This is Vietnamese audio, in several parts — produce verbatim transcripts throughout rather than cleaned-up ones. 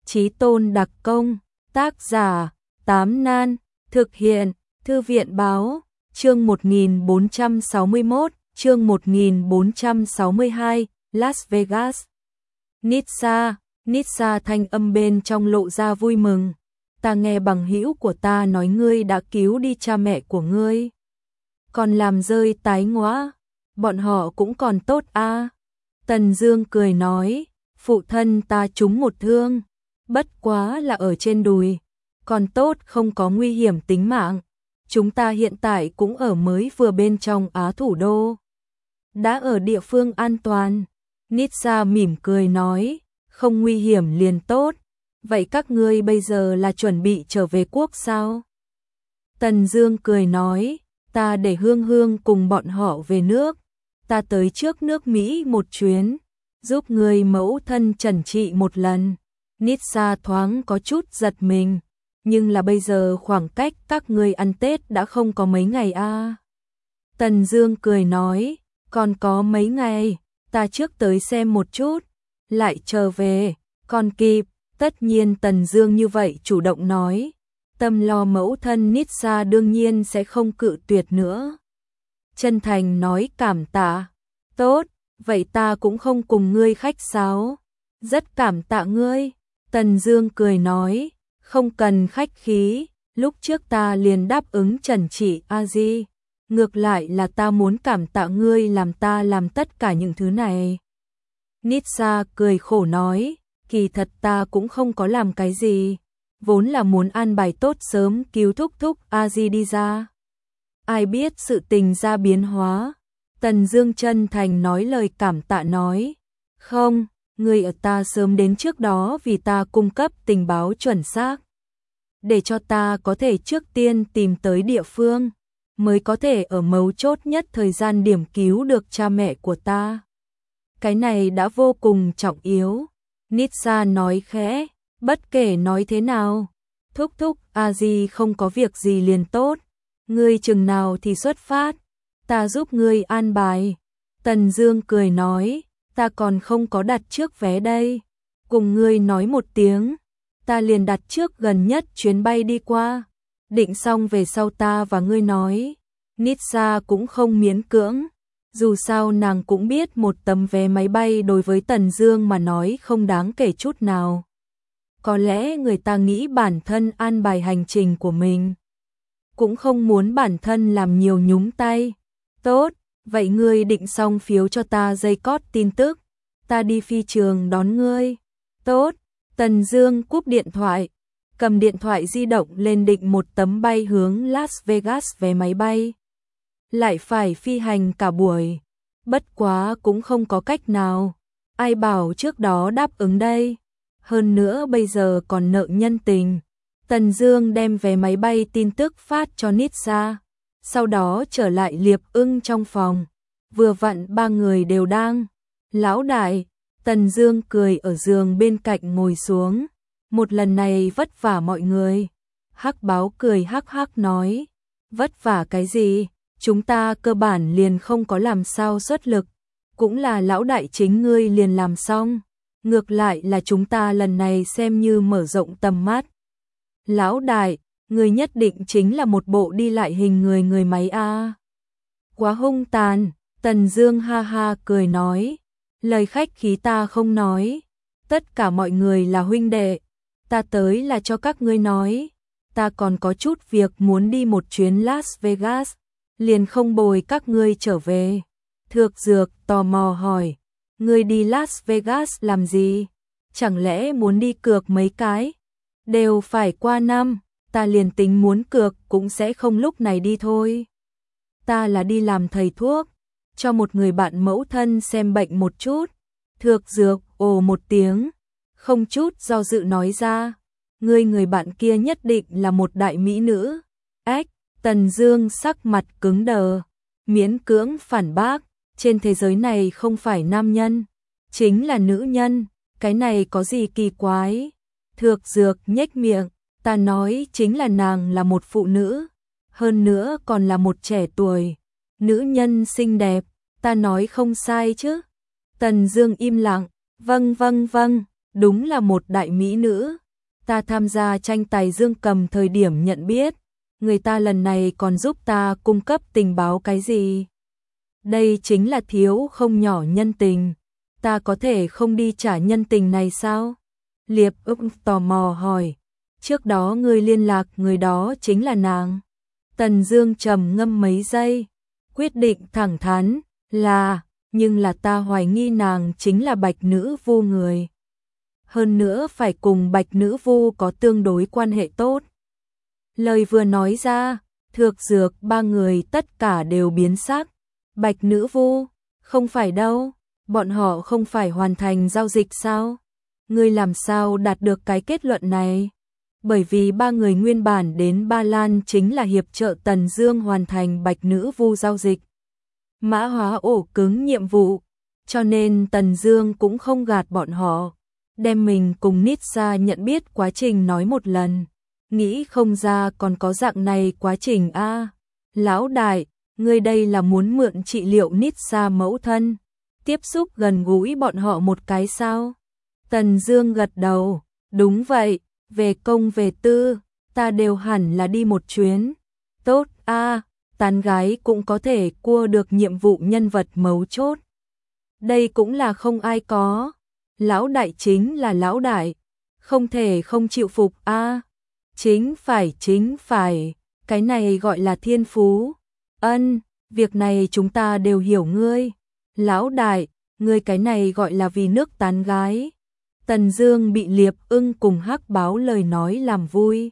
Chí tôn đặc công, tác giả, Tám Nan, thực hiện, Thư viện báo, chương một nghìn bốn trăm sáu mươi mốt, chương một nghìn bốn trăm sáu mươi hai, Las Vegas. Nitsa, Nitsa thanh âm bên trong lộ ra vui mừng. Ta nghe bằng hữu của ta nói ngươi đã cứu đi cha mẹ của ngươi. Còn làm rơi tái ngõa, bọn họ cũng còn tốt a. À. Tần Dương cười nói, phụ thân ta trúng một thương, bất quá là ở trên đùi, còn tốt không có nguy hiểm tính mạng. Chúng ta hiện tại cũng ở mới vừa bên trong Á thủ đô, đã ở địa phương an toàn. Nitsa mỉm cười nói, không nguy hiểm liền tốt. Vậy các ngươi bây giờ là chuẩn bị trở về quốc sao? Tần Dương cười nói, ta để Hương Hương cùng bọn họ về nước. Ta tới trước nước Mỹ một chuyến, giúp người mẫu thân trần trị một lần. Nitsa thoáng có chút giật mình, nhưng là bây giờ khoảng cách các ngươi ăn Tết đã không có mấy ngày a. À. Tần Dương cười nói, còn có mấy ngày, ta trước tới xem một chút, lại trở về, còn kịp. Tất nhiên Tần Dương như vậy chủ động nói, tâm lo mẫu thân Nitsa đương nhiên sẽ không cự tuyệt nữa. Chân thành nói cảm tạ, tốt, vậy ta cũng không cùng ngươi khách sáo, rất cảm tạ ngươi. Tần Dương cười nói, không cần khách khí, lúc trước ta liền đáp ứng trần trị a di, ngược lại là ta muốn cảm tạ ngươi làm ta làm tất cả những thứ này. Nitsa cười khổ nói, kỳ thật ta cũng không có làm cái gì, vốn là muốn an bài tốt sớm cứu thúc thúc a di đi ra. Ai biết sự tình ra biến hóa. Tần Dương chân thành nói lời cảm tạ nói, không, người ở ta sớm đến trước đó vì ta cung cấp tình báo chuẩn xác, để cho ta có thể trước tiên tìm tới địa phương, mới có thể ở mấu chốt nhất thời gian điểm cứu được cha mẹ của ta. Cái này đã vô cùng trọng yếu. Nitsa nói khẽ, bất kể nói thế nào, thúc thúc a di không có việc gì liền tốt, ngươi chừng nào thì xuất phát, ta giúp ngươi an bài. Tần Dương cười nói, ta còn không có đặt trước vé đây, cùng ngươi nói một tiếng, ta liền đặt trước gần nhất chuyến bay đi qua, định xong về sau ta và ngươi nói. Nitsa cũng không miễn cưỡng, dù sao nàng cũng biết một tấm vé máy bay đối với Tần Dương mà nói không đáng kể chút nào. Có lẽ người ta nghĩ bản thân an bài hành trình của mình, cũng không muốn bản thân làm nhiều nhúng tay. Tốt, vậy ngươi định xong phiếu cho ta dây cót tin tức, ta đi phi trường đón ngươi. Tốt, Tần Dương cúp điện thoại, cầm điện thoại di động lên định một tấm bay hướng Las Vegas vé máy bay. Lại phải phi hành cả buổi, bất quá cũng không có cách nào, ai bảo trước đó đáp ứng đây, hơn nữa bây giờ còn nợ nhân tình. Tần Dương đem vé máy bay tin tức phát cho Nitsa, sau đó trở lại Liệp Ưng trong phòng, vừa vặn ba người đều đang. Lão đại, Tần Dương cười ở giường bên cạnh ngồi xuống, một lần này vất vả mọi người. Hắc Báo cười hắc hắc nói, vất vả cái gì? Chúng ta cơ bản liền không có làm sao xuất lực, cũng là lão đại chính ngươi liền làm xong, ngược lại là chúng ta lần này xem như mở rộng tầm mắt. Lão đại, ngươi nhất định chính là một bộ đi lại hình người người máy a. À. Quá hung tàn. Tần Dương ha ha cười nói, lời khách khí ta không nói, tất cả mọi người là huynh đệ, ta tới là cho các ngươi nói, ta còn có chút việc muốn đi một chuyến Las Vegas, liền không bồi các ngươi trở về. Thược Dược tò mò hỏi, ngươi đi Las Vegas làm gì? Chẳng lẽ muốn đi cược mấy cái? Đều phải qua năm, ta liền tính muốn cược cũng sẽ không lúc này đi thôi. Ta là đi làm thầy thuốc, cho một người bạn mẫu thân xem bệnh một chút. Thược Dược ồ một tiếng, không chút do dự nói ra, ngươi người bạn kia nhất định là một đại mỹ nữ. Ách, Tần Dương sắc mặt cứng đờ, miễn cưỡng phản bác, trên thế giới này không phải nam nhân, chính là nữ nhân, cái này có gì kỳ quái? Thược Dược nhếch miệng, ta nói chính là nàng là một phụ nữ, hơn nữa còn là một trẻ tuổi, nữ nhân xinh đẹp, ta nói không sai chứ? Tần Dương im lặng, vâng vâng vâng, đúng là một đại mỹ nữ. Ta tham gia tranh tài dương cầm thời điểm nhận biết, người ta lần này còn giúp ta cung cấp tình báo cái gì. Đây chính là thiếu không nhỏ nhân tình, ta có thể không đi trả nhân tình này sao? Liệp ức tò mò hỏi, trước đó ngươi liên lạc người đó chính là nàng. Tần Dương trầm ngâm mấy giây, quyết định thẳng thắn, là, nhưng là ta hoài nghi nàng chính là Bạch Nữ Vu người. Hơn nữa phải cùng Bạch Nữ Vu có tương đối quan hệ tốt. Lời vừa nói ra, Thược Dược ba người tất cả đều biến sắc. Bạch Nữ Vu, không phải đâu, bọn họ không phải hoàn thành giao dịch sao? Ngươi làm sao đạt được cái kết luận này? Bởi vì ba người nguyên bản đến Ba Lan chính là hiệp trợ Tần Dương hoàn thành Bạch Nữ Vu giao dịch. Mã hóa ổ cứng nhiệm vụ, cho nên Tần Dương cũng không gạt bọn họ, đem mình cùng Nitsa nhận biết quá trình nói một lần. Nghĩ không ra còn có dạng này quá trình a. À, lão đại, ngươi đây là muốn mượn trị liệu Nitsa mẫu thân, tiếp xúc gần gũi bọn họ một cái sao? Tần Dương gật đầu, đúng vậy, về công về tư, ta đều hẳn là đi một chuyến. Tốt a, à, tán gái cũng có thể cua được nhiệm vụ nhân vật mấu chốt. Đây cũng là không ai có. Lão đại chính là lão đại, không thể không chịu phục a. À, chính phải chính phải, cái này gọi là thiên phú. Ân, việc này chúng ta đều hiểu ngươi. Lão đại, ngươi cái này gọi là vì nước tán gái. Tần Dương bị Liệp Ưng cùng Hắc Báo lời nói làm vui.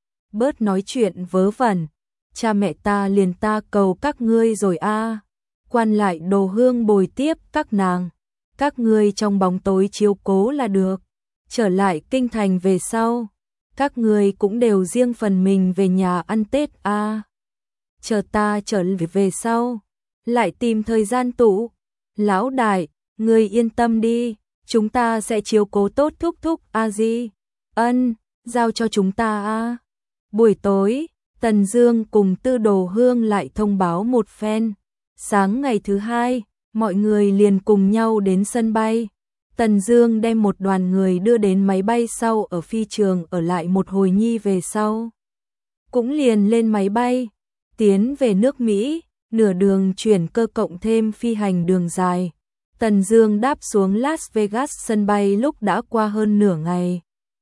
Bớt nói chuyện vớ vẩn, cha mẹ ta liền ta cầu các ngươi rồi a. À. Quan lại Đồ Hương bồi tiếp các nàng, các ngươi trong bóng tối chiếu cố là được. Trở lại kinh thành về sau, các ngươi cũng đều riêng phần mình về nhà ăn Tết a. À. Chờ ta trở về sau, lại tìm thời gian tụ. Lão đại, ngươi yên tâm đi, chúng ta sẽ chiếu cố tốt thúc thúc a di. Ân, giao cho chúng ta a. À. Buổi tối, Tần Dương cùng Tư Đồ Hương lại thông báo một phen. Sáng ngày thứ hai, mọi người liền cùng nhau đến sân bay. Tần Dương đem một đoàn người đưa đến máy bay sau ở phi trường ở lại một hồi nhi về sau. Cũng liền lên máy bay, tiến về nước Mỹ, nửa đường chuyển cơ cộng thêm phi hành đường dài. Tần Dương đáp xuống Las Vegas sân bay lúc đã qua hơn nửa ngày.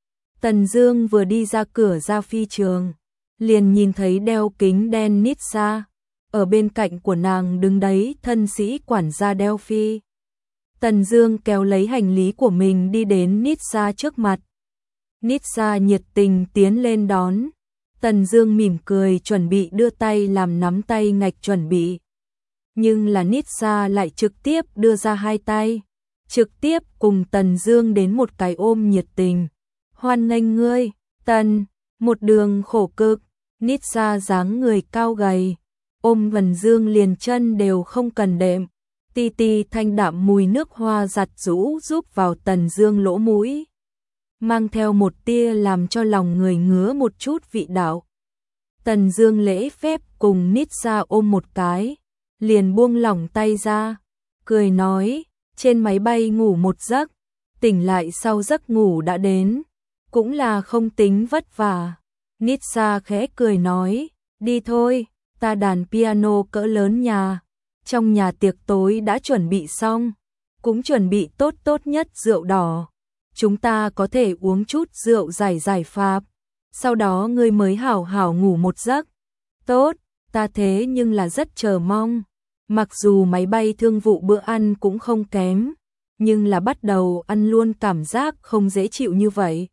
Tần Dương vừa đi ra cửa ra phi trường, liền nhìn thấy đeo kính đen Nitsa. Ở bên cạnh của nàng đứng đấy thân sĩ quản gia Delphi. Tần Dương kéo lấy hành lý của mình đi đến Nitsa trước mặt. Nitsa nhiệt tình tiến lên đón. Tần Dương mỉm cười chuẩn bị đưa tay làm nắm tay ngạch chuẩn bị. Nhưng là Nitsa lại trực tiếp đưa ra hai tay, trực tiếp cùng Tần Dương đến một cái ôm nhiệt tình. Hoan nghênh ngươi, Tần, một đường khổ cực. Nitsa dáng người cao gầy, ôm Vân Dương liền chân đều không cần đệm. Ti ti thanh đạm mùi nước hoa giặt rũ giúp vào Tần Dương lỗ mũi, mang theo một tia làm cho lòng người ngứa một chút vị đạo. Tần Dương lễ phép cùng Nitsa ôm một cái, liền buông lỏng tay ra, cười nói, trên máy bay ngủ một giấc, tỉnh lại sau giấc ngủ đã đến, cũng là không tính vất vả. Nitsa khẽ cười nói, đi thôi, ta đàn piano cỡ lớn nhà, trong nhà tiệc tối đã chuẩn bị xong, cũng chuẩn bị tốt tốt nhất rượu đỏ. Chúng ta có thể uống chút rượu giải giải phạp, sau đó ngươi mới hảo hảo ngủ một giấc. Tốt, ta thế nhưng là rất chờ mong. Mặc dù máy bay thương vụ bữa ăn cũng không kém, nhưng là bắt đầu ăn luôn cảm giác không dễ chịu như vậy.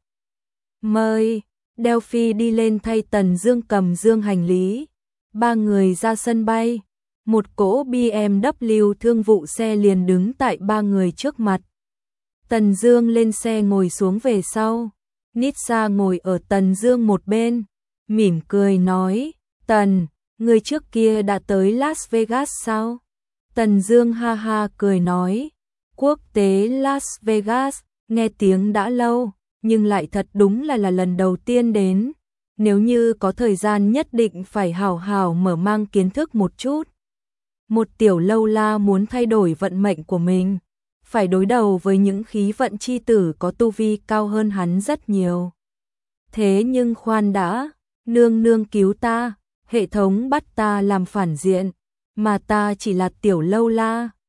Mời, Delphi đi lên thay Tần Dương cầm dương hành lý. Ba người ra sân bay, một cỗ bê em vê thương vụ xe liền đứng tại ba người trước mặt. Tần Dương lên xe ngồi xuống về sau, Nitsa ngồi ở Tần Dương một bên, mỉm cười nói, Tần, người trước kia đã tới Las Vegas sao? Tần Dương ha ha cười nói, quốc tế Las Vegas, nghe tiếng đã lâu, nhưng lại thật đúng là là lần đầu tiên đến. Nếu như có thời gian nhất định phải hào hào mở mang kiến thức một chút. Một tiểu lâu la muốn thay đổi vận mệnh của mình, phải đối đầu với những khí vận chi tử có tu vi cao hơn hắn rất nhiều. Thế nhưng khoan đã, nương nương cứu ta, hệ thống bắt ta làm phản diện, mà ta chỉ là tiểu lâu la,